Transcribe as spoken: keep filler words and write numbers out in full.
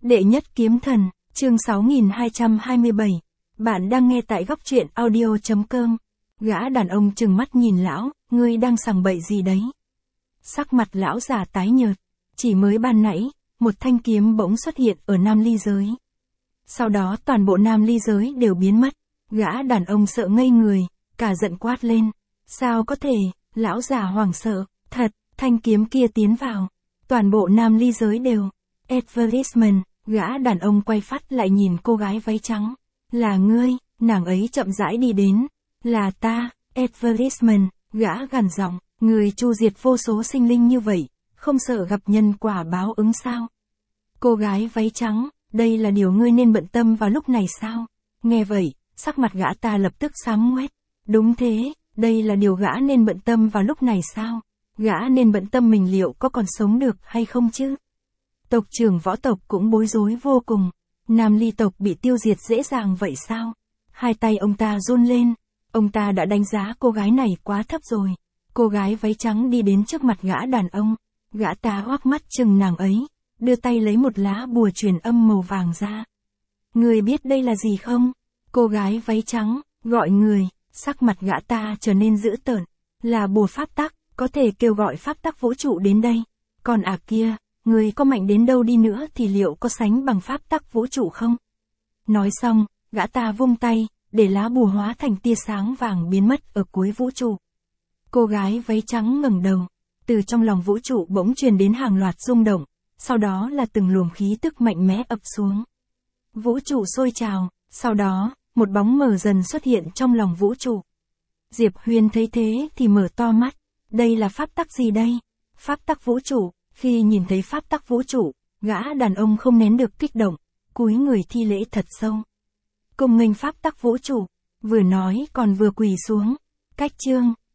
Đệ nhất kiếm thần, chương sáu nghìn hai trăm hai mươi bảy. Bạn đang nghe tại góc truyện audio chấm com. Gã đàn ông trừng mắt nhìn lão, ngươi đang sằng bậy gì đấy? Sắc mặt lão già tái nhợt. Chỉ mới ban nãy, một thanh kiếm bỗng xuất hiện ở nam ly giới. Sau đó toàn bộ nam ly giới đều biến mất. Gã đàn ông sợ ngây người, cả giận quát lên. Sao có thể, lão già hoảng sợ, thật, thanh kiếm kia tiến vào. Toàn bộ nam ly giới đều. Advertisement, gã đàn ông quay phát lại nhìn cô gái váy trắng. Là ngươi, nàng ấy chậm rãi đi đến. Là ta, Advertisement, gã gằn giọng, người chu diệt vô số sinh linh như vậy, không sợ gặp nhân quả báo ứng sao? Cô gái váy trắng, đây là điều ngươi nên bận tâm vào lúc này sao? Nghe vậy, sắc mặt gã ta lập tức xám ngoét. Đúng thế, đây là điều gã nên bận tâm vào lúc này sao? Gã nên bận tâm mình liệu có còn sống được hay không chứ? Tộc trưởng võ tộc cũng bối rối vô cùng. Nam ly tộc bị tiêu diệt dễ dàng vậy sao? Hai tay ông ta run lên. Ông ta đã đánh giá cô gái này quá thấp rồi. Cô gái váy trắng đi đến trước mặt gã đàn ông. Gã ta hoắc mắt chừng nàng ấy, đưa tay lấy một lá bùa truyền âm màu vàng ra. Người biết đây là gì không? Cô gái váy trắng, gọi người, sắc mặt gã ta trở nên dữ tợn. Là bùa pháp tắc, có thể kêu gọi pháp tắc vũ trụ đến đây. Còn à kia, người có mạnh đến đâu đi nữa thì liệu có sánh bằng pháp tắc vũ trụ không? Nói xong, gã ta vung tay, để lá bùa hóa thành tia sáng vàng biến mất ở cuối vũ trụ. Cô gái váy trắng ngẩng đầu, từ trong lòng vũ trụ bỗng truyền đến hàng loạt rung động, sau đó là từng luồng khí tức mạnh mẽ ập xuống. Vũ trụ sôi trào, sau đó, một bóng mờ dần xuất hiện trong lòng vũ trụ. Diệp Huyền thấy thế thì mở to mắt, đây là pháp tắc gì đây? Pháp tắc vũ trụ. Khi nhìn thấy pháp tắc vũ trụ, gã đàn ông không nén được kích động, cúi người thi lễ thật sâu. Cùng nghênh pháp tắc vũ trụ, vừa nói còn vừa quỳ xuống. Cách chương